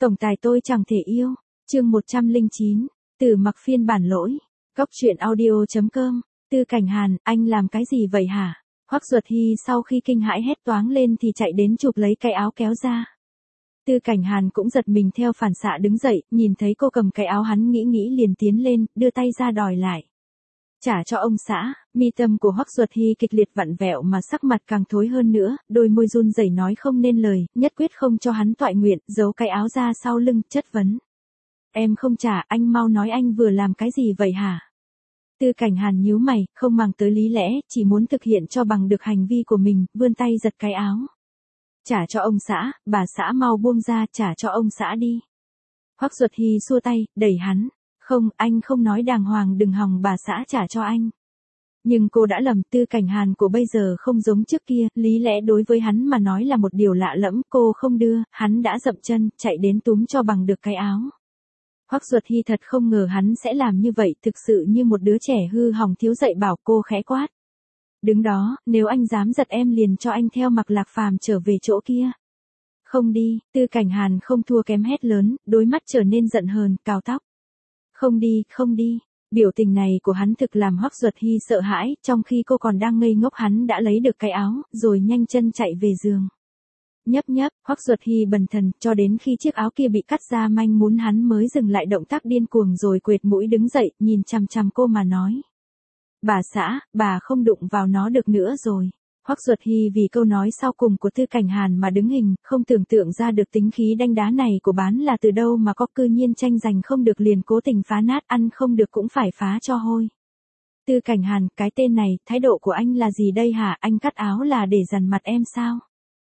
Tổng tài tôi chẳng thể yêu. Chương 109. Từ mặc phiên bản lỗi. Góc truyện audio.com. Tư Cảnh Hàn, anh làm cái gì vậy hả? Hoắc Duật Hy sau khi kinh hãi hét toáng lên thì chạy đến chụp lấy cái áo kéo ra. Tư Cảnh Hàn cũng giật mình theo phản xạ đứng dậy, nhìn thấy cô cầm cái áo hắn nghĩ liền tiến lên, đưa tay ra đòi lại. Trả cho ông xã. Mi tâm của Hoắc Duật Hy kịch liệt vặn vẹo mà sắc mặt càng thối hơn nữa, đôi môi run rẩy nói không nên lời, nhất quyết không cho hắn toại nguyện, giấu cái áo ra sau lưng, chất vấn. Em không trả, anh mau nói anh vừa làm cái gì vậy hả? Tư Cảnh Hàn nhíu mày, không màng tới lý lẽ, chỉ muốn thực hiện cho bằng được hành vi của mình, vươn tay giật cái áo. Trả cho ông xã, bà xã mau buông ra, trả cho ông xã đi. Hoắc Duật Hy xua tay, đẩy hắn. Không, anh không nói đàng hoàng, đừng hòng bà xã trả cho anh. Nhưng cô đã lầm, Tư Cảnh Hàn của bây giờ không giống trước kia, lý lẽ đối với hắn mà nói là một điều lạ lẫm, cô không đưa, hắn đã dậm chân, chạy đến túm cho bằng được cái áo. Hoắc Duật Hy thật không ngờ hắn sẽ làm như vậy, thực sự như một đứa trẻ hư hỏng thiếu dạy bảo, cô khẽ quát. Đứng đó, nếu anh dám giật em liền cho anh theo Mặc Lạc Phàm trở về chỗ kia. Không đi, Tư Cảnh Hàn không thua kém hét lớn, đôi mắt trở nên giận hờn, cào tóc. Không đi, không đi. Biểu tình này của hắn thực làm Hoắc Duật Hy sợ hãi, trong khi cô còn đang ngây ngốc hắn đã lấy được cái áo, rồi nhanh chân chạy về giường. Nhấp nhấp, Hoắc Duật Hy bần thần, cho đến khi chiếc áo kia bị cắt ra manh mún hắn mới dừng lại động tác điên cuồng rồi quệt mũi đứng dậy, nhìn chằm chằm cô mà nói. Bà xã, bà không đụng vào nó được nữa rồi. Hoắc Duật Hy vì câu nói sau cùng của Tư Cảnh Hàn mà đứng hình, không tưởng tượng ra được tính khí đanh đá này của bán là từ đâu mà có, cư nhiên tranh giành không được liền cố tình phá nát, ăn không được cũng phải phá cho hôi. Tư Cảnh Hàn, cái tên này, thái độ của anh là gì đây hả, anh cắt áo là để dằn mặt em sao?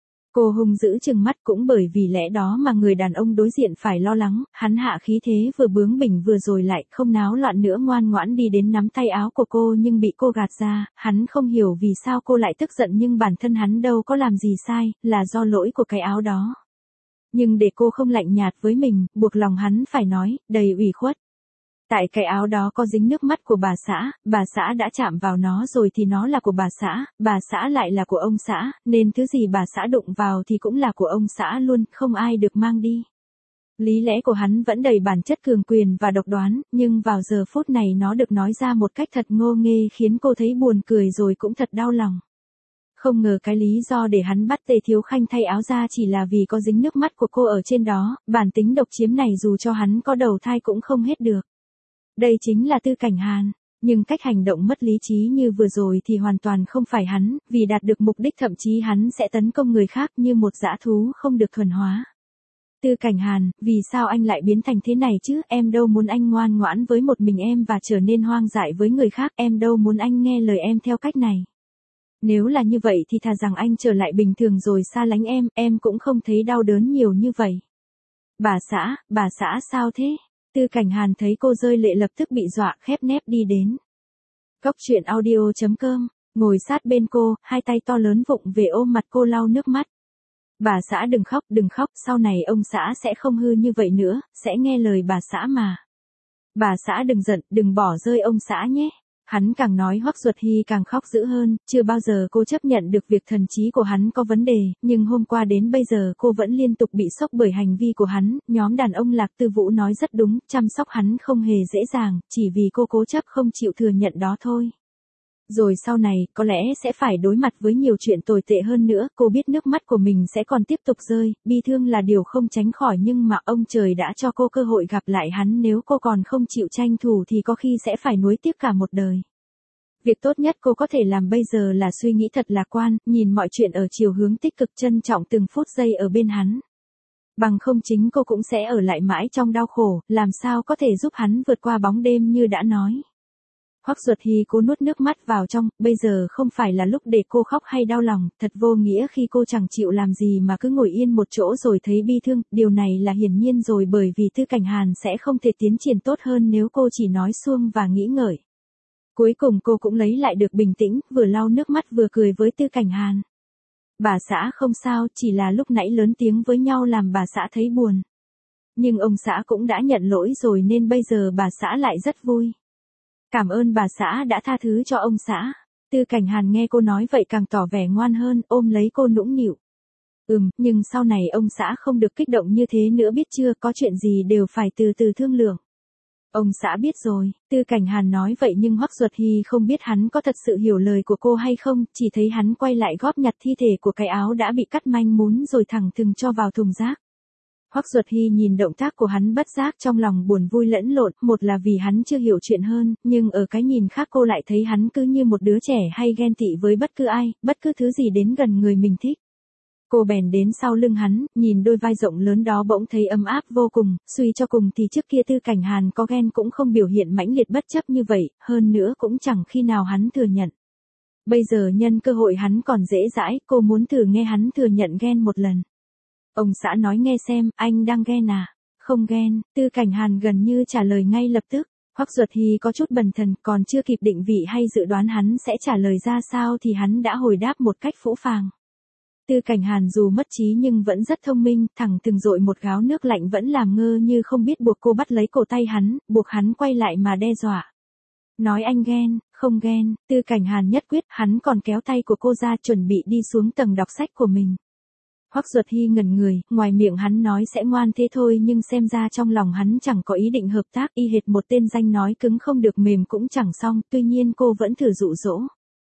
Cô hung dữ trừng mắt, cũng bởi vì lẽ đó mà người đàn ông đối diện phải lo lắng, hắn hạ khí thế vừa bướng bỉnh vừa rồi lại không náo loạn nữa, ngoan ngoãn đi đến nắm tay áo của cô nhưng bị cô gạt ra, hắn không hiểu vì sao cô lại tức giận nhưng bản thân hắn đâu có làm gì sai, là do lỗi của cái áo đó. Nhưng để cô không lạnh nhạt với mình, buộc lòng hắn phải nói, đầy ủy khuất. Tại cái áo đó có dính nước mắt của bà xã đã chạm vào nó rồi thì nó là của bà xã lại là của ông xã, nên thứ gì bà xã đụng vào thì cũng là của ông xã luôn, không ai được mang đi. Lý lẽ của hắn vẫn đầy bản chất cường quyền và độc đoán, nhưng vào giờ phút này nó được nói ra một cách thật ngô nghê khiến cô thấy buồn cười rồi cũng thật đau lòng. Không ngờ cái lý do để hắn bắt Tề Thiếu Khanh thay áo ra chỉ là vì có dính nước mắt của cô ở trên đó, bản tính độc chiếm này dù cho hắn có đầu thai cũng không hết được. Đây chính là Tư Cảnh Hàn, nhưng cách hành động mất lý trí như vừa rồi thì hoàn toàn không phải hắn, vì đạt được mục đích thậm chí hắn sẽ tấn công người khác như một dã thú không được thuần hóa. Tư Cảnh Hàn, vì sao anh lại biến thành thế này chứ, em đâu muốn anh ngoan ngoãn với một mình em và trở nên hoang dại với người khác, em đâu muốn anh nghe lời em theo cách này. Nếu là như vậy thì thà rằng anh trở lại bình thường rồi xa lánh em cũng không thấy đau đớn nhiều như vậy. Bà xã sao thế? Tư Cảnh Hàn thấy cô rơi lệ lập tức bị dọa, khép nép đi đến. Góc truyện audio.com, ngồi sát bên cô, hai tay to lớn vụng về ôm mặt cô lau nước mắt. Bà xã đừng khóc, sau này ông xã sẽ không hư như vậy nữa, sẽ nghe lời bà xã mà. Bà xã đừng giận, đừng bỏ rơi ông xã nhé. Hắn càng nói Hoắc Duật Hy càng khóc dữ hơn, chưa bao giờ cô chấp nhận được việc thần trí của hắn có vấn đề, nhưng hôm qua đến bây giờ cô vẫn liên tục bị sốc bởi hành vi của hắn, nhóm đàn ông Lạc Tư Vũ nói rất đúng, chăm sóc hắn không hề dễ dàng, chỉ vì cô cố chấp không chịu thừa nhận đó thôi. Rồi sau này, có lẽ sẽ phải đối mặt với nhiều chuyện tồi tệ hơn nữa, cô biết nước mắt của mình sẽ còn tiếp tục rơi, bi thương là điều không tránh khỏi nhưng mà ông trời đã cho cô cơ hội gặp lại hắn, nếu cô còn không chịu tranh thủ thì có khi sẽ phải nuối tiếc cả một đời. Việc tốt nhất cô có thể làm bây giờ là suy nghĩ thật lạc quan, nhìn mọi chuyện ở chiều hướng tích cực, trân trọng từng phút giây ở bên hắn. Bằng không chính cô cũng sẽ ở lại mãi trong đau khổ, làm sao có thể giúp hắn vượt qua bóng đêm như đã nói. Hoắc Duật Hy cố nuốt nước mắt vào trong, bây giờ không phải là lúc để cô khóc hay đau lòng, thật vô nghĩa khi cô chẳng chịu làm gì mà cứ ngồi yên một chỗ rồi thấy bi thương, điều này là hiển nhiên rồi bởi vì Tư Cảnh Hàn sẽ không thể tiến triển tốt hơn nếu cô chỉ nói suông và nghĩ ngợi. Cuối cùng cô cũng lấy lại được bình tĩnh, vừa lau nước mắt vừa cười với Tư Cảnh Hàn. Bà xã không sao, chỉ là lúc nãy lớn tiếng với nhau làm bà xã thấy buồn. Nhưng ông xã cũng đã nhận lỗi rồi nên bây giờ bà xã lại rất vui. Cảm ơn bà xã đã tha thứ cho ông xã. Tư Cảnh Hàn nghe cô nói vậy càng tỏ vẻ ngoan hơn, ôm lấy cô nũng nịu. Nhưng sau này ông xã không được kích động như thế nữa biết chưa, có chuyện gì đều phải từ từ thương lượng. Ông xã biết rồi, Tư Cảnh Hàn nói vậy nhưng Hoắc Duật Hy không biết hắn có thật sự hiểu lời của cô hay không, chỉ thấy hắn quay lại góp nhặt thi thể của cái áo đã bị cắt manh mún rồi thẳng thừng cho vào thùng rác. Hoắc Duật Hy nhìn động tác của hắn bất giác trong lòng buồn vui lẫn lộn, một là vì hắn chưa hiểu chuyện hơn, nhưng ở cái nhìn khác cô lại thấy hắn cứ như một đứa trẻ hay ghen tị với bất cứ ai, bất cứ thứ gì đến gần người mình thích. Cô bèn đến sau lưng hắn, nhìn đôi vai rộng lớn đó bỗng thấy ấm áp vô cùng, suy cho cùng thì trước kia Tư Cảnh Hàn có ghen cũng không biểu hiện mãnh liệt bất chấp như vậy, hơn nữa cũng chẳng khi nào hắn thừa nhận. Bây giờ nhân cơ hội hắn còn dễ dãi, cô muốn thử nghe hắn thừa nhận ghen một lần. Ông xã nói nghe xem, anh đang ghen à? Không ghen, Tư Cảnh Hàn gần như trả lời ngay lập tức. Hoắc Duật Hy có chút bần thần, còn chưa kịp định vị hay dự đoán hắn sẽ trả lời ra sao thì hắn đã hồi đáp một cách phũ phàng. Tư Cảnh Hàn dù mất trí nhưng vẫn rất thông minh, thẳng từng dội một gáo nước lạnh vẫn làm ngơ như không biết buộc cô bắt lấy cổ tay hắn, buộc hắn quay lại mà đe dọa. Nói anh ghen, không ghen, Tư Cảnh Hàn nhất quyết, hắn còn kéo tay của cô ra chuẩn bị đi xuống tầng đọc sách của mình. Hoắc Duật Hy ngẩn người, ngoài miệng hắn nói sẽ ngoan thế thôi nhưng xem ra trong lòng hắn chẳng có ý định hợp tác, y hệt một tên danh nói cứng không được mềm cũng chẳng xong, tuy nhiên cô vẫn thử dụ dỗ.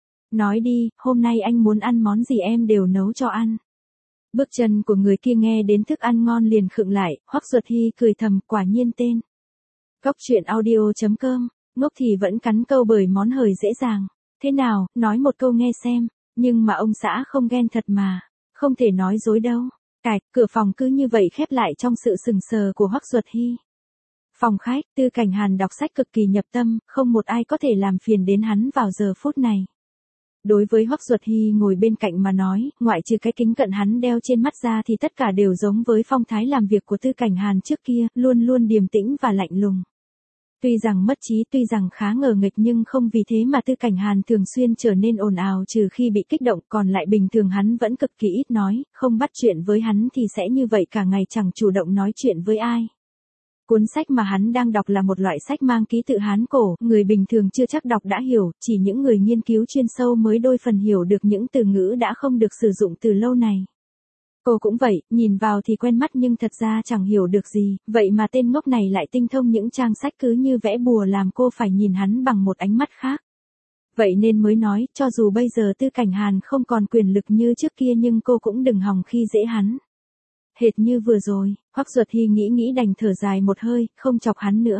Nói đi, hôm nay anh muốn ăn món gì em đều nấu cho ăn. Bước chân của người kia nghe đến thức ăn ngon liền khựng lại, Hoắc Duật Hy cười thầm, quả nhiên tên. Cóc truyện audio.com, ngốc thì vẫn cắn câu bởi món hời dễ dàng. Thế nào, nói một câu nghe xem, nhưng mà ông xã không ghen thật mà, không thể nói dối đâu. Cạch, cửa phòng cứ như vậy khép lại trong sự sừng sờ của Hoắc Duật Hy. Phòng khách, Tư Cảnh Hàn đọc sách cực kỳ nhập tâm, không một ai có thể làm phiền đến hắn vào giờ phút này. Đối với Hoắc Duật Hy ngồi bên cạnh mà nói, ngoại trừ cái kính cận hắn đeo trên mắt ra thì tất cả đều giống với phong thái làm việc của Tư Cảnh Hàn trước kia, luôn luôn điềm tĩnh và lạnh lùng. Tuy rằng mất trí, tuy rằng khá ngờ nghịch nhưng không vì thế mà Tư Cảnh Hàn thường xuyên trở nên ồn ào trừ khi bị kích động, còn lại bình thường hắn vẫn cực kỳ ít nói, không bắt chuyện với hắn thì sẽ như vậy cả ngày chẳng chủ động nói chuyện với ai. Cuốn sách mà hắn đang đọc là một loại sách mang ký tự Hán cổ, người bình thường chưa chắc đọc đã hiểu, chỉ những người nghiên cứu chuyên sâu mới đôi phần hiểu được những từ ngữ đã không được sử dụng từ lâu này. Cô cũng vậy, nhìn vào thì quen mắt nhưng thật ra chẳng hiểu được gì, vậy mà tên ngốc này lại tinh thông những trang sách cứ như vẽ bùa làm cô phải nhìn hắn bằng một ánh mắt khác. Vậy nên mới nói, cho dù bây giờ Tư Cảnh Hàn không còn quyền lực như trước kia nhưng cô cũng đừng hòng khi dễ hắn. Hệt như vừa rồi, Hoắc Duật Hy nghĩ đành thở dài một hơi, không chọc hắn nữa.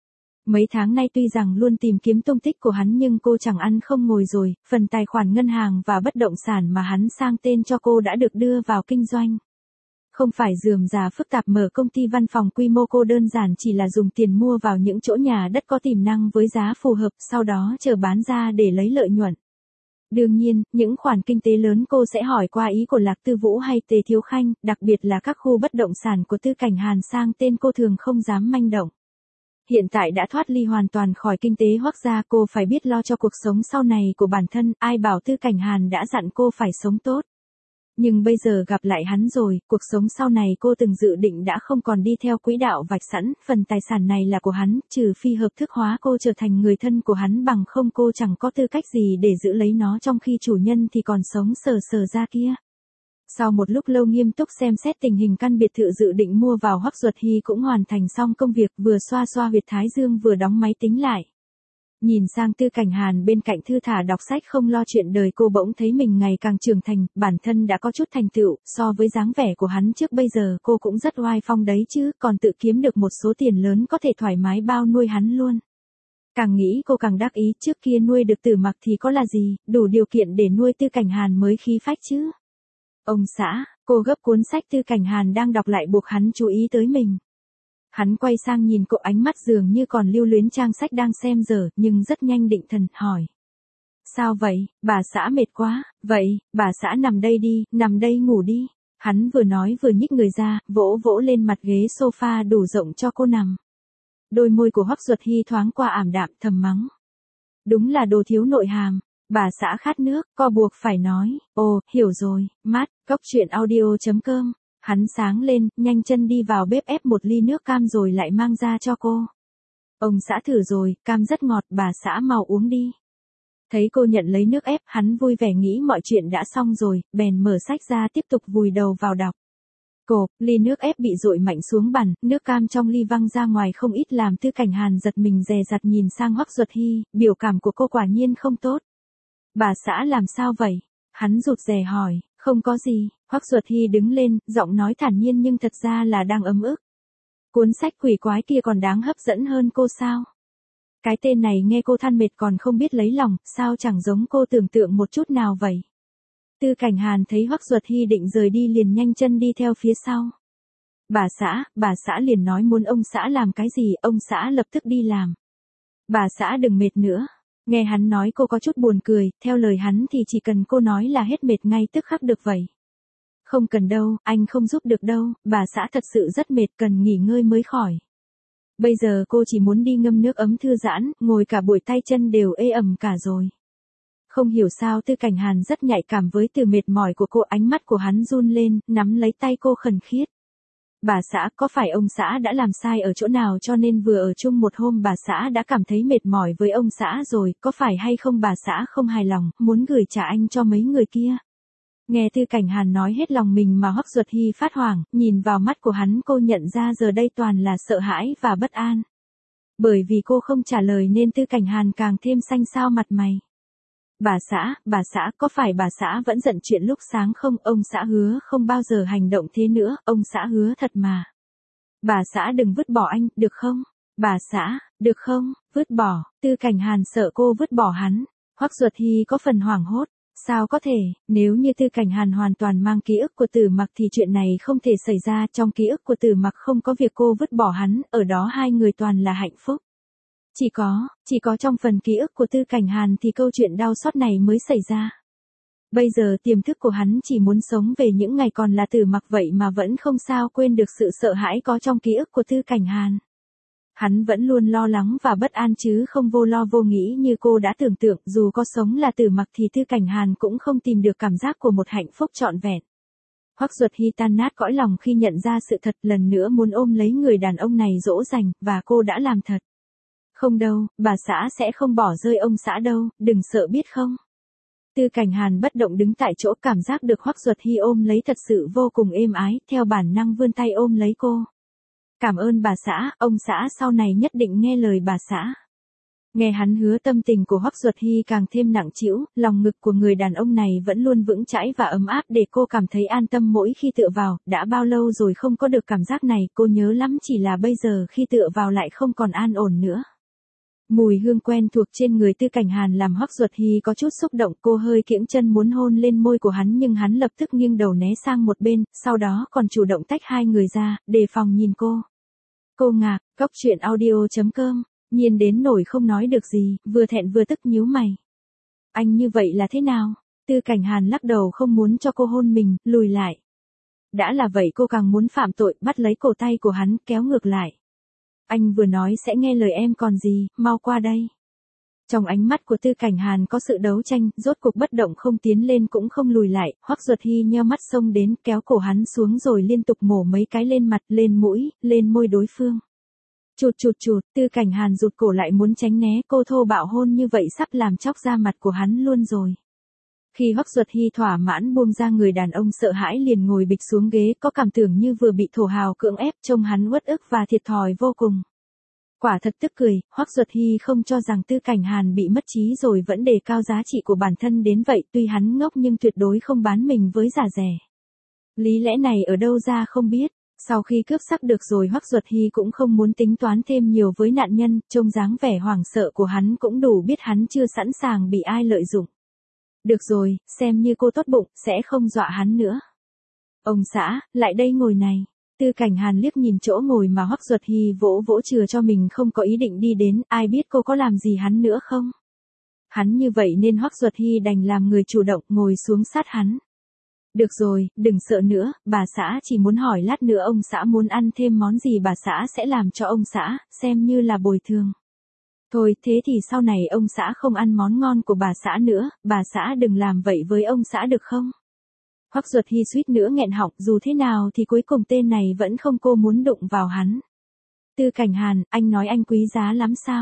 Mấy tháng nay tuy rằng luôn tìm kiếm tung tích của hắn nhưng cô chẳng ăn không ngồi rồi, phần tài khoản ngân hàng và bất động sản mà hắn sang tên cho cô đã được đưa vào kinh doanh. Không phải rườm rà phức tạp mở công ty văn phòng quy mô, cô đơn giản chỉ là dùng tiền mua vào những chỗ nhà đất có tiềm năng với giá phù hợp, sau đó chờ bán ra để lấy lợi nhuận. Đương nhiên, những khoản kinh tế lớn cô sẽ hỏi qua ý của Lạc Tư Vũ hay Tề Thiếu Khanh, đặc biệt là các khu bất động sản của Tư Cảnh Hàn sang tên cô thường không dám manh động. Hiện tại đã thoát ly hoàn toàn khỏi kinh tế Hoắc gia, cô phải biết lo cho cuộc sống sau này của bản thân, ai bảo Tư Cảnh Hàn đã dặn cô phải sống tốt. Nhưng bây giờ gặp lại hắn rồi, cuộc sống sau này cô từng dự định đã không còn đi theo quỹ đạo vạch sẵn, phần tài sản này là của hắn, trừ phi hợp thức hóa cô trở thành người thân của hắn, bằng không cô chẳng có tư cách gì để giữ lấy nó trong khi chủ nhân thì còn sống sờ sờ ra kia. Sau một lúc lâu nghiêm túc xem xét tình hình căn biệt thự dự định mua vào, Hoắc Duật Hy cũng hoàn thành xong công việc, vừa xoa xoa huyệt thái dương vừa đóng máy tính lại. Nhìn sang Tư Cảnh Hàn bên cạnh thư thả đọc sách không lo chuyện đời, cô bỗng thấy mình ngày càng trưởng thành, bản thân đã có chút thành tựu, so với dáng vẻ của hắn trước bây giờ cô cũng rất oai phong đấy chứ, còn tự kiếm được một số tiền lớn có thể thoải mái bao nuôi hắn luôn. Càng nghĩ cô càng đắc ý, trước kia nuôi được Tử Mặc thì có là gì, đủ điều kiện để nuôi Tư Cảnh Hàn mới khí phách chứ. Ông xã, cô gấp cuốn sách Tư Cảnh Hàn đang đọc lại buộc hắn chú ý tới mình. Hắn quay sang nhìn cô, ánh mắt dường như còn lưu luyến trang sách đang xem dở, nhưng rất nhanh định thần, hỏi. Sao vậy, bà xã mệt quá, vậy, bà xã nằm đây đi, nằm đây ngủ đi. Hắn vừa nói vừa nhích người ra, vỗ vỗ lên mặt ghế sofa đủ rộng cho cô nằm. Đôi môi của Hoắc Duật Hy thoáng qua ảm đạm, thầm mắng. Đúng là đồ thiếu nội hàm. Bà xã khát nước, co buộc phải nói. Ồ, hiểu rồi, mát, cóc truyện audio.com. Hắn sáng lên, nhanh chân đi vào bếp ép một ly nước cam rồi lại mang ra cho cô. Ông xã thử rồi, cam rất ngọt, bà xã mau uống đi. Thấy cô nhận lấy nước ép, hắn vui vẻ nghĩ mọi chuyện đã xong rồi, bèn mở sách ra tiếp tục vùi đầu vào đọc. Cộp, ly nước ép bị dội mạnh xuống bàn, nước cam trong ly văng ra ngoài không ít làm Tư Cảnh Hàn giật mình dè dặt nhìn sang Hoắc Duật Hy, biểu cảm của cô quả nhiên không tốt. Bà xã làm sao vậy? Hắn rụt rè hỏi, không có gì, Hoắc Duật Hy đứng lên, giọng nói thản nhiên nhưng thật ra là đang ấm ức. Cuốn sách quỷ quái kia còn đáng hấp dẫn hơn cô sao? Cái tên này nghe cô than mệt còn không biết lấy lòng, sao chẳng giống cô tưởng tượng một chút nào vậy? Tư Cảnh Hàn thấy Hoắc Duật Hy định rời đi liền nhanh chân đi theo phía sau. Bà xã liền nói muốn ông xã làm cái gì, ông xã lập tức đi làm. Bà xã đừng mệt nữa. Nghe hắn nói cô có chút buồn cười, theo lời hắn thì chỉ cần cô nói là hết mệt ngay tức khắc được vậy. Không cần đâu, anh không giúp được đâu, bà xã thật sự rất mệt cần nghỉ ngơi mới khỏi. Bây giờ cô chỉ muốn đi ngâm nước ấm thư giãn, ngồi cả buổi tay chân đều ê ẩm cả rồi. Không hiểu sao Tư Cảnh Hàn rất nhạy cảm với từ mệt mỏi của cô, ánh mắt của hắn run lên, nắm lấy tay cô khẩn khiết. Bà xã, có phải ông xã đã làm sai ở chỗ nào cho nên vừa ở chung một hôm bà xã đã cảm thấy mệt mỏi với ông xã rồi, có phải hay không bà xã không hài lòng, muốn gửi trả anh cho mấy người kia? Nghe Tư Cảnh Hàn nói hết lòng mình mà Hoắc Duật Hy phát hoảng, nhìn vào mắt của hắn cô nhận ra giờ đây toàn là sợ hãi và bất an. Bởi vì cô không trả lời nên Tư Cảnh Hàn càng thêm xanh xao mặt mày. Bà xã, có phải bà xã vẫn giận chuyện lúc sáng không? Ông xã hứa không bao giờ hành động thế nữa, ông xã hứa thật mà. Bà xã đừng vứt bỏ anh, được không? Bà xã, được không? Vứt bỏ, Tư Cảnh Hàn sợ cô vứt bỏ hắn. Hoắc Duật Hy có phần hoảng hốt. Sao có thể, nếu như Tư Cảnh Hàn hoàn toàn mang ký ức của Tử Mặc thì chuyện này không thể xảy ra, trong ký ức của Tử Mặc không có việc cô vứt bỏ hắn, ở đó hai người toàn là hạnh phúc. Chỉ có trong phần ký ức của Tư Cảnh Hàn thì câu chuyện đau xót này mới xảy ra. Bây giờ tiềm thức của hắn chỉ muốn sống về những ngày còn là Tử Mặc vậy mà vẫn không sao quên được sự sợ hãi có trong ký ức của Tư Cảnh Hàn. Hắn vẫn luôn lo lắng và bất an chứ không vô lo vô nghĩ như cô đã tưởng tượng, dù có sống là Tử Mặc thì Tư Cảnh Hàn cũng không tìm được cảm giác của một hạnh phúc trọn vẹn. Hoắc Duật Hy tan nát cõi lòng khi nhận ra sự thật, lần nữa muốn ôm lấy người đàn ông này dỗ dành, và cô đã làm thật. Không đâu, bà xã sẽ không bỏ rơi ông xã đâu, đừng sợ biết không. Tư Cảnh Hàn bất động đứng tại chỗ, cảm giác được Hoắc Duật Hy ôm lấy thật sự vô cùng êm ái, theo bản năng vươn tay ôm lấy cô. Cảm ơn bà xã, ông xã sau này nhất định nghe lời bà xã. Nghe hắn hứa, tâm tình của Hoắc Duật Hy càng thêm nặng trĩu, lòng ngực của người đàn ông này vẫn luôn vững chãi và ấm áp để cô cảm thấy an tâm mỗi khi tựa vào, đã bao lâu rồi không có được cảm giác này, cô nhớ lắm, chỉ là bây giờ khi tựa vào lại không còn an ổn nữa. Mùi hương quen thuộc trên người Tư Cảnh Hàn làm Hoắc Duật Hy có chút xúc động, cô hơi kiễng chân muốn hôn lên môi của hắn nhưng hắn lập tức nghiêng đầu né sang một bên, sau đó còn chủ động tách hai người ra, đề phòng nhìn cô. Cô ngạc, Cóc Truyện Audio.com, nhiên đến nổi không nói được gì, vừa thẹn vừa tức nhíu mày. Anh như vậy là thế nào? Tư Cảnh Hàn lắc đầu không muốn cho cô hôn mình, lùi lại. Đã là vậy cô càng muốn phạm tội, bắt lấy cổ tay của hắn, kéo ngược lại. Anh vừa nói sẽ nghe lời em còn gì, mau qua đây. Trong ánh mắt của Tư Cảnh Hàn có sự đấu tranh, rốt cuộc bất động không tiến lên cũng không lùi lại, Hoắc Duật Hy nheo mắt xông đến, kéo cổ hắn xuống rồi liên tục mổ mấy cái lên mặt, lên mũi, lên môi đối phương. Chụt, Tư Cảnh Hàn rụt cổ lại muốn tránh né, cô thô bạo hôn như vậy sắp làm chóc da mặt của hắn luôn rồi. Khi Hoắc Duật Hy thỏa mãn buông ra, người đàn ông sợ hãi liền ngồi bịch xuống ghế, có cảm tưởng như vừa bị thổ hào cưỡng ép, trông hắn uất ức và thiệt thòi vô cùng. Quả thật tức cười, Hoắc Duật Hy không cho rằng Tư Cảnh Hàn bị mất trí rồi vẫn đề cao giá trị của bản thân đến vậy, tuy hắn ngốc nhưng tuyệt đối không bán mình với giá rẻ. Lý lẽ này ở đâu ra không biết. Sau khi cướp sắc được rồi, Hoắc Duật Hy cũng không muốn tính toán thêm nhiều với nạn nhân, trông dáng vẻ hoảng sợ của hắn cũng đủ biết hắn chưa sẵn sàng bị ai lợi dụng. Được rồi, xem như cô tốt bụng, sẽ không dọa hắn nữa. Ông xã, lại đây ngồi này. Tư Cảnh Hàn liếc nhìn chỗ ngồi mà Hoắc Duật Hy vỗ vỗ chừa cho mình, không có ý định đi đến, ai biết cô có làm gì hắn nữa không? Hắn như vậy nên Hoắc Duật Hy đành làm người chủ động ngồi xuống sát hắn. Được rồi, đừng sợ nữa, bà xã chỉ muốn hỏi lát nữa ông xã muốn ăn thêm món gì bà xã sẽ làm cho ông xã, xem như là bồi thường. Thôi, thế thì sau này ông xã không ăn món ngon của bà xã nữa, bà xã đừng làm vậy với ông xã được không? Hoắc Duật Hy suýt nữa nghẹn họng, dù thế nào thì cuối cùng tên này vẫn không cô muốn đụng vào hắn. Tư Cảnh Hàn, anh nói anh quý giá lắm sao?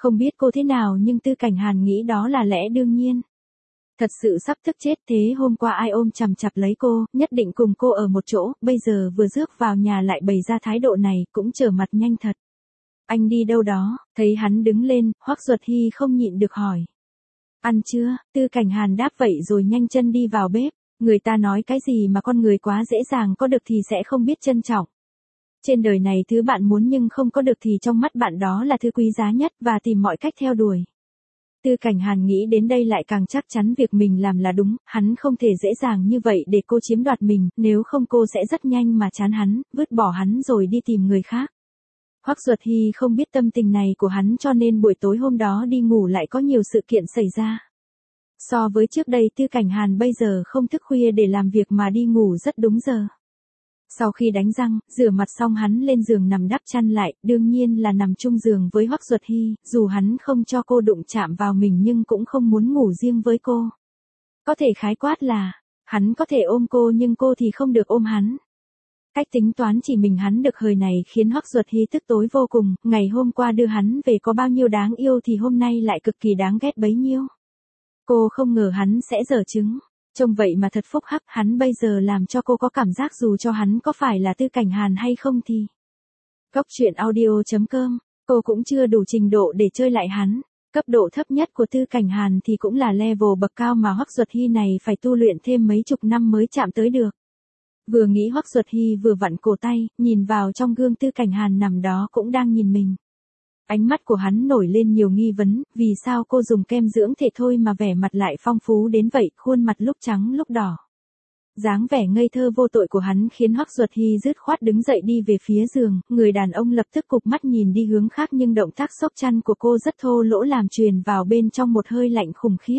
Không biết cô thế nào nhưng Tư Cảnh Hàn nghĩ đó là lẽ đương nhiên. Thật sự sắp tức chết thế hôm qua ai ôm chằm chặp lấy cô, nhất định cùng cô ở một chỗ, bây giờ vừa rước vào nhà lại bày ra thái độ này, cũng trở mặt nhanh thật. Anh đi đâu đó, thấy hắn đứng lên, Hoắc Duật Hy không nhịn được hỏi. Ăn chưa, Tư Cảnh Hàn đáp vậy rồi nhanh chân đi vào bếp, người ta nói cái gì mà con người quá dễ dàng có được thì sẽ không biết trân trọng. Trên đời này thứ bạn muốn nhưng không có được thì trong mắt bạn đó là thứ quý giá nhất và tìm mọi cách theo đuổi. Tư Cảnh Hàn nghĩ đến đây lại càng chắc chắn việc mình làm là đúng, hắn không thể dễ dàng như vậy để cô chiếm đoạt mình, nếu không cô sẽ rất nhanh mà chán hắn, vứt bỏ hắn rồi đi tìm người khác. Hoắc Duật Hy không biết tâm tình này của hắn cho nên buổi tối hôm đó đi ngủ lại có nhiều sự kiện xảy ra. So với trước đây Tư Cảnh Hàn bây giờ không thức khuya để làm việc mà đi ngủ rất đúng giờ. Sau khi đánh răng, rửa mặt xong hắn lên giường nằm đắp chăn lại, đương nhiên là nằm chung giường với Hoắc Duật Hy, dù hắn không cho cô đụng chạm vào mình nhưng cũng không muốn ngủ riêng với cô. Có thể khái quát là, hắn có thể ôm cô nhưng cô thì không được ôm hắn. Cách tính toán chỉ mình hắn được hời này khiến Hoắc Duật Hy tức tối vô cùng, ngày hôm qua đưa hắn về có bao nhiêu đáng yêu thì hôm nay lại cực kỳ đáng ghét bấy nhiêu. Cô không ngờ hắn sẽ giở trứng. Trông vậy mà thật phúc hắc, hắn bây giờ làm cho cô có cảm giác dù cho hắn có phải là Tư Cảnh Hàn hay không thì. Góc truyện audio.com, cô cũng chưa đủ trình độ để chơi lại hắn. Cấp độ thấp nhất của Tư Cảnh Hàn thì cũng là level bậc cao mà Hoắc Duật Hy này phải tu luyện thêm mấy chục năm mới chạm tới được. Vừa nghĩ Hoắc Duật Hy vừa vặn cổ tay, nhìn vào trong gương Tư Cảnh Hàn nằm đó cũng đang nhìn mình. Ánh mắt của hắn nổi lên nhiều nghi vấn, vì sao cô dùng kem dưỡng thể thôi mà vẻ mặt lại phong phú đến vậy, khuôn mặt lúc trắng lúc đỏ. Dáng vẻ ngây thơ vô tội của hắn khiến Hoắc Duật Hy dứt khoát đứng dậy đi về phía giường, người đàn ông lập tức cụp mắt nhìn đi hướng khác nhưng động tác xốc chăn của cô rất thô lỗ làm truyền vào bên trong một hơi lạnh khủng khiếp.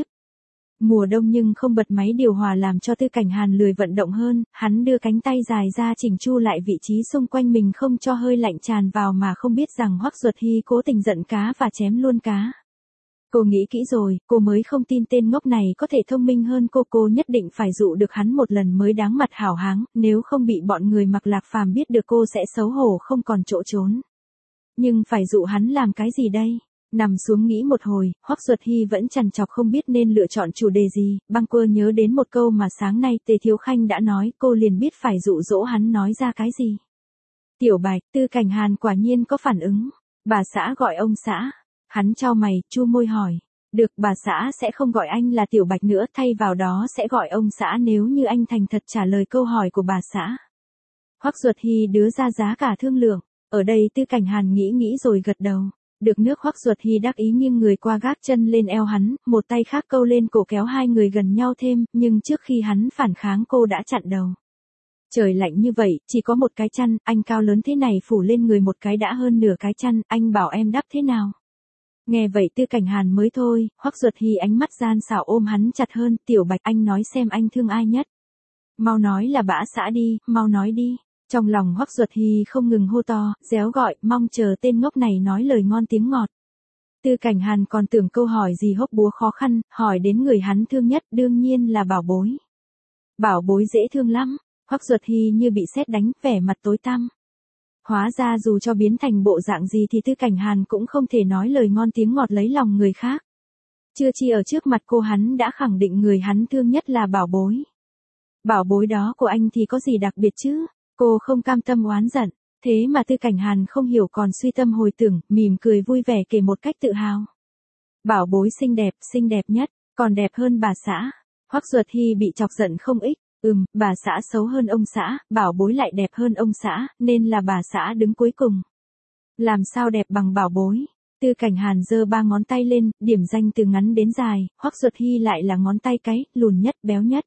Mùa đông nhưng không bật máy điều hòa làm cho Tư Cảnh Hàn lười vận động hơn, hắn đưa cánh tay dài ra chỉnh chu lại vị trí xung quanh mình không cho hơi lạnh tràn vào mà không biết rằng Hoắc Duật Hy cố tình giận cá và chém luôn cá. Cô nghĩ kỹ rồi, cô mới không tin tên ngốc này có thể thông minh hơn cô nhất định phải dụ được hắn một lần mới đáng mặt hảo háng, nếu không bị bọn người Mặc Lạc Phàm biết được cô sẽ xấu hổ không còn chỗ trốn. Nhưng phải dụ hắn làm cái gì đây? Nằm xuống nghĩ một hồi, Hoắc Duật Hy vẫn trằn trọc không biết nên lựa chọn chủ đề gì, băng quơ nhớ đến một câu mà sáng nay Tề Thiếu Khanh đã nói, cô liền biết phải dụ dỗ hắn nói ra cái gì. Tiểu Bạch, Tư Cảnh Hàn quả nhiên có phản ứng. Bà xã gọi ông xã. Hắn chau mày, chu môi hỏi. Được, bà xã sẽ không gọi anh là Tiểu Bạch nữa, thay vào đó sẽ gọi ông xã nếu như anh thành thật trả lời câu hỏi của bà xã. Hoắc Duật Hy đưa ra giá cả thương lượng. Ở đây Tư Cảnh Hàn nghĩ rồi gật đầu. Được nước Hoắc Duật Hy đắc ý nghiêng người qua gác chân lên eo hắn, một tay khác câu lên cổ kéo hai người gần nhau thêm, nhưng trước khi hắn phản kháng cô đã chặn đầu. Trời lạnh như vậy, chỉ có một cái chăn, anh cao lớn thế này phủ lên người một cái đã hơn nửa cái chăn, anh bảo em đắp thế nào? Nghe vậy Tư Cảnh Hàn mới thôi, Hoắc Duật Hy ánh mắt gian xảo ôm hắn chặt hơn, Tiểu Bạch anh nói xem anh thương ai nhất. Mau nói là bã xã đi, mau nói đi. Trong lòng Hoắc Duật Hy không ngừng hô to, réo gọi, mong chờ tên ngốc này nói lời ngon tiếng ngọt. Tư Cảnh Hàn còn tưởng câu hỏi gì hốc búa khó khăn, hỏi đến người hắn thương nhất đương nhiên là Bảo Bối. Bảo Bối dễ thương lắm, Hoắc Duật Hy như bị sét đánh, vẻ mặt tối tăm. Hóa ra dù cho biến thành bộ dạng gì thì Tư Cảnh Hàn cũng không thể nói lời ngon tiếng ngọt lấy lòng người khác. Chưa chi ở trước mặt cô hắn đã khẳng định người hắn thương nhất là Bảo Bối. Bảo Bối đó của anh thì có gì đặc biệt chứ? Cô không cam tâm oán giận, thế mà Tư Cảnh Hàn không hiểu còn suy tâm hồi tưởng, mỉm cười vui vẻ kể một cách tự hào. Bảo Bối xinh đẹp nhất, còn đẹp hơn bà xã. Hoắc Duật Hy bị chọc giận không ít, bà xã xấu hơn ông xã, Bảo Bối lại đẹp hơn ông xã, nên là bà xã đứng cuối cùng. Làm sao đẹp bằng Bảo Bối? Tư Cảnh Hàn giơ ba ngón tay lên, điểm danh từ ngắn đến dài, Hoắc Duật Hy lại là ngón tay cái, lùn nhất, béo nhất.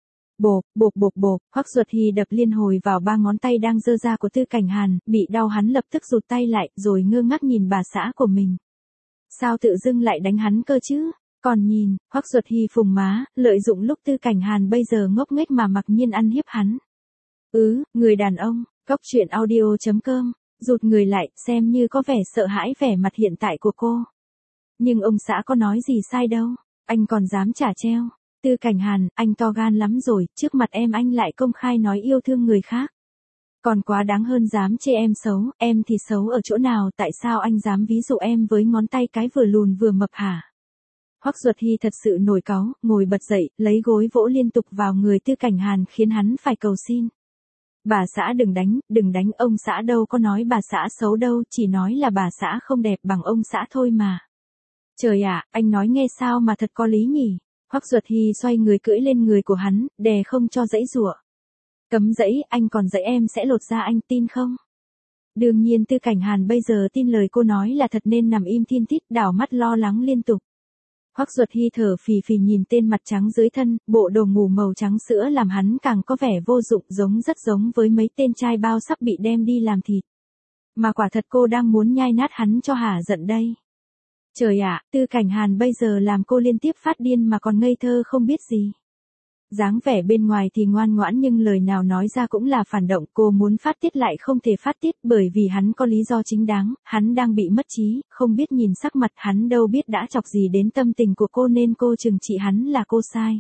Bộp, Hoắc Duật Hy đập liên hồi vào ba ngón tay đang giơ ra của Tư Cảnh Hàn, bị đau hắn lập tức rụt tay lại, rồi ngơ ngác nhìn bà xã của mình. Sao tự dưng lại đánh hắn cơ chứ? Còn nhìn, Hoắc Duật Hy phùng má, lợi dụng lúc Tư Cảnh Hàn bây giờ ngốc nghếch mà mặc nhiên ăn hiếp hắn. Người đàn ông, góc truyện audio.com, rụt người lại, xem như có vẻ sợ hãi vẻ mặt hiện tại của cô. Nhưng ông xã có nói gì sai đâu, anh còn dám trả treo. Tư Cảnh Hàn, anh to gan lắm rồi, trước mặt em anh lại công khai nói yêu thương người khác. Còn quá đáng hơn dám chê em xấu, em thì xấu ở chỗ nào, tại sao anh dám ví dụ em với ngón tay cái vừa lùn vừa mập hả? Hoắc Duật Hy thật sự nổi cáu, ngồi bật dậy, lấy gối vỗ liên tục vào người Tư Cảnh Hàn khiến hắn phải cầu xin. Bà xã đừng đánh, ông xã đâu có nói bà xã xấu đâu, chỉ nói là bà xã không đẹp bằng ông xã thôi mà. Trời ạ, anh nói nghe sao mà thật có lý nhỉ? Hoắc Duật Hy xoay người cưỡi lên người của hắn, đè không cho giãy giụa. Cấm dãy, anh còn dãy em sẽ lột da anh tin không? Đương nhiên Tư Cảnh Hàn bây giờ tin lời cô nói là thật nên nằm im thin thít đảo mắt lo lắng liên tục. Hoắc Duật Hy thở phì phì nhìn tên mặt trắng dưới thân, bộ đồ ngủ màu trắng sữa làm hắn càng có vẻ vô dụng, rất giống với mấy tên trai bao sắp bị đem đi làm thịt. Mà quả thật cô đang muốn nhai nát hắn cho hả giận đây. Trời ạ, Tư Cảnh Hàn bây giờ làm cô liên tiếp phát điên mà còn ngây thơ không biết gì. Dáng vẻ bên ngoài thì ngoan ngoãn nhưng lời nào nói ra cũng là phản động, cô muốn phát tiết lại không thể phát tiết bởi vì hắn có lý do chính đáng, hắn đang bị mất trí, không biết nhìn sắc mặt, hắn đâu biết đã chọc gì đến tâm tình của cô nên cô trừng trị hắn là cô sai.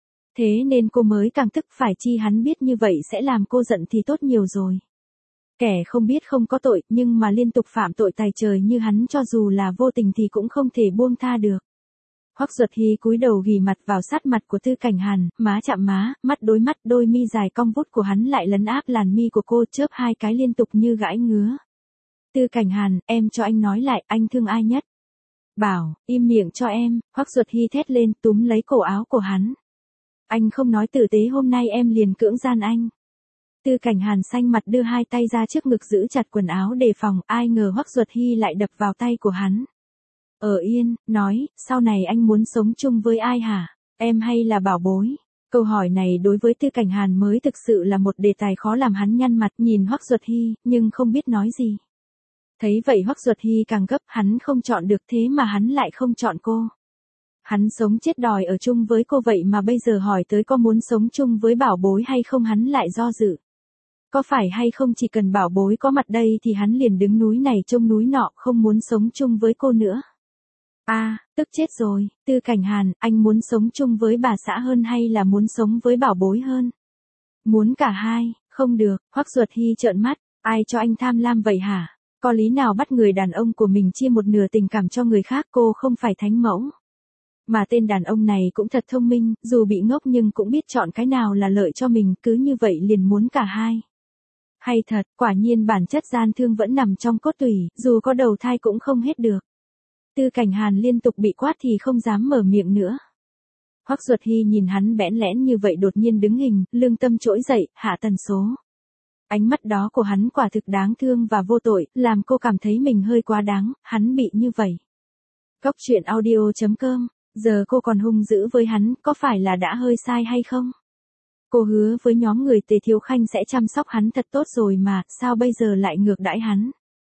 Thế nên cô mới càng tức, phải chi hắn biết như vậy sẽ làm cô giận thì tốt nhiều rồi. Kẻ không biết không có tội nhưng mà liên tục phạm tội tày trời như hắn cho dù là vô tình thì cũng không thể buông tha được. Hoắc Duật Hy cúi đầu ghì mặt vào sát mặt của Tư Cảnh Hàn, má chạm má, mắt đối mắt, đôi mi dài cong vút của hắn lại lấn áp làn mi của cô, chớp hai cái liên tục như gãi ngứa. Tư Cảnh Hàn, em cho anh nói lại, anh thương ai nhất? Bảo, im miệng cho em, Hoắc Duật Hy thét lên, túm lấy cổ áo của hắn. Anh không nói tử tế hôm nay em liền cưỡng gian anh. Tư Cảnh Hàn xanh mặt đưa hai tay ra trước ngực giữ chặt quần áo đề phòng, ai ngờ Hoắc Duật Hy lại đập vào tay của hắn. Yên, nói, sau này anh muốn sống chung với ai hả? Em hay là Bảo Bối? Câu hỏi này đối với Tư Cảnh Hàn mới thực sự là một đề tài khó làm hắn nhăn mặt nhìn Hoắc Duật Hy, nhưng không biết nói gì. Thấy vậy Hoắc Duật Hy càng gấp, hắn không chọn được thế mà hắn lại không chọn cô. Hắn sống chết đòi ở chung với cô vậy mà bây giờ hỏi tới có muốn sống chung với Bảo Bối hay không hắn lại do dự. Có phải hay không chỉ cần Bảo Bối có mặt đây thì hắn liền đứng núi này trông núi nọ không muốn sống chung với cô nữa. Tức chết rồi, Tư Cảnh Hàn, anh muốn sống chung với bà xã hơn hay là muốn sống với Bảo Bối hơn? Muốn cả hai, không được, Hoắc Duật Hy trợn mắt, ai cho anh tham lam vậy hả? Có lý nào bắt người đàn ông của mình chia một nửa tình cảm cho người khác, cô không phải thánh mẫu. Mà tên đàn ông này cũng thật thông minh, dù bị ngốc nhưng cũng biết chọn cái nào là lợi cho mình, cứ như vậy liền muốn cả hai. Hay thật, quả nhiên bản chất gian thương vẫn nằm trong cốt tủy, dù có đầu thai cũng không hết được. Tư Cảnh Hàn liên tục bị quát thì không dám mở miệng nữa. Hoắc Duật Hy nhìn hắn bẽn lẽn như vậy đột nhiên đứng hình, lương tâm trỗi dậy, hạ tần số. Ánh mắt đó của hắn quả thực đáng thương và vô tội, làm cô cảm thấy mình hơi quá đáng, hắn bị như vậy. Góc truyện audio.com, giờ cô còn hung dữ với hắn, có phải là đã hơi sai hay không? Cô hứa với nhóm người Tề Thiếu Khanh sẽ chăm sóc hắn thật tốt rồi mà, sao bây giờ lại ngược đãi hắn?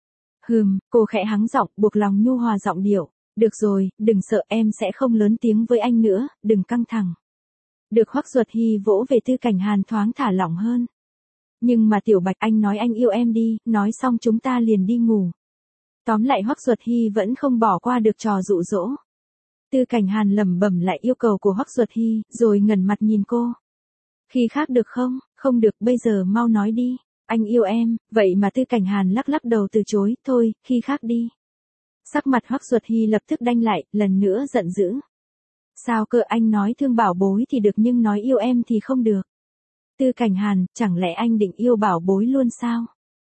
Cô khẽ hắng giọng, buộc lòng nhu hòa giọng điệu. Được rồi, đừng sợ, em sẽ không lớn tiếng với anh nữa, đừng căng thẳng. Được Hoắc Duật Hy vỗ về Tư Cảnh Hàn thoáng thả lỏng hơn. Nhưng mà Tiểu Bạch, anh nói anh yêu em đi, nói xong chúng ta liền đi ngủ. Tóm lại Hoắc Duật Hy vẫn không bỏ qua được trò dụ dỗ. Tư Cảnh Hàn lẩm bẩm lại yêu cầu của Hoắc Duật Hy, rồi ngẩng mặt nhìn cô. Khi khác được không? Không được, bây giờ mau nói đi. Anh yêu em, vậy mà Tư Cảnh Hàn lắc lắc đầu từ chối, thôi, khi khác đi. Sắc mặt Hoắc Duật Hy lập tức đanh lại, lần nữa giận dữ. Sao cơ, anh nói thương Bảo Bối thì được nhưng nói yêu em thì không được. Tư Cảnh Hàn, chẳng lẽ anh định yêu Bảo Bối luôn sao?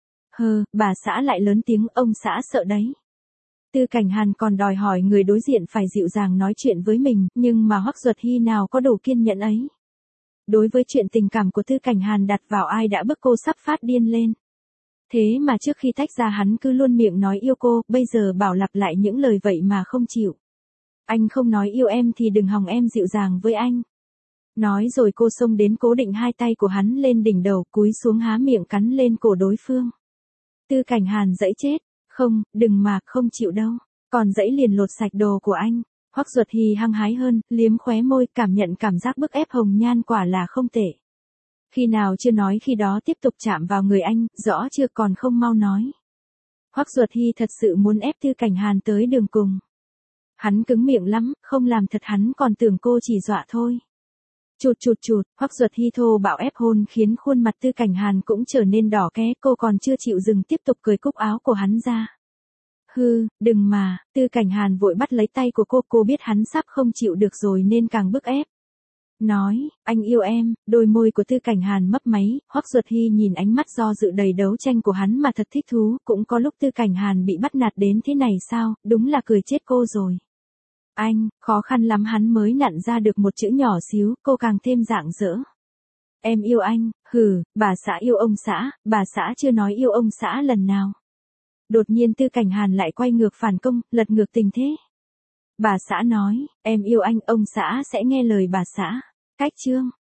Bà xã lại lớn tiếng, ông xã sợ đấy. Tư Cảnh Hàn còn đòi hỏi người đối diện phải dịu dàng nói chuyện với mình, nhưng mà Hoắc Duật Hy nào có đủ kiên nhẫn ấy. Đối với chuyện tình cảm của Tư Cảnh Hàn đặt vào ai đã bức cô sắp phát điên lên. Thế mà trước khi tách ra hắn cứ luôn miệng nói yêu cô, bây giờ bảo lặp lại những lời vậy mà không chịu. Anh không nói yêu em thì đừng hòng em dịu dàng với anh. Nói rồi cô xông đến cố định hai tay của hắn lên đỉnh đầu, cúi xuống há miệng cắn lên cổ đối phương. Tư Cảnh Hàn dãy chết, không, đừng mà, không chịu đâu, còn dãy liền lột sạch đồ của anh. Hoắc Duật Hy hăng hái hơn, liếm khóe môi, cảm nhận cảm giác bức ép hồng nhan quả là không tệ. Khi nào chưa nói khi đó tiếp tục chạm vào người anh, rõ chưa còn không mau nói. Hoắc Duật Hy thật sự muốn ép Tư Cảnh Hàn tới đường cùng. Hắn cứng miệng lắm, không làm thật hắn còn tưởng cô chỉ dọa thôi. Chụt, Hoắc Duật Hy thô bạo ép hôn khiến khuôn mặt Tư Cảnh Hàn cũng trở nên đỏ ké, cô còn chưa chịu dừng tiếp tục cười cúc áo của hắn ra. Hư, đừng mà, Tư Cảnh Hàn vội bắt lấy tay của cô biết hắn sắp không chịu được rồi nên càng bức ép. Nói, anh yêu em, đôi môi của Tư Cảnh Hàn mấp máy, Hoắc Duật Hy nhìn ánh mắt do dự đầy đấu tranh của hắn mà thật thích thú, cũng có lúc Tư Cảnh Hàn bị bắt nạt đến thế này sao, đúng là cười chết cô rồi. Anh, khó khăn lắm hắn mới nặn ra được một chữ nhỏ xíu, cô càng thêm rạng rỡ. Em yêu anh, bà xã yêu ông xã, bà xã chưa nói yêu ông xã lần nào. Đột nhiên Tư Cảnh Hàn lại quay ngược phản công, lật ngược tình thế. Bà xã nói, em yêu anh, ông xã sẽ nghe lời bà xã. Cách chương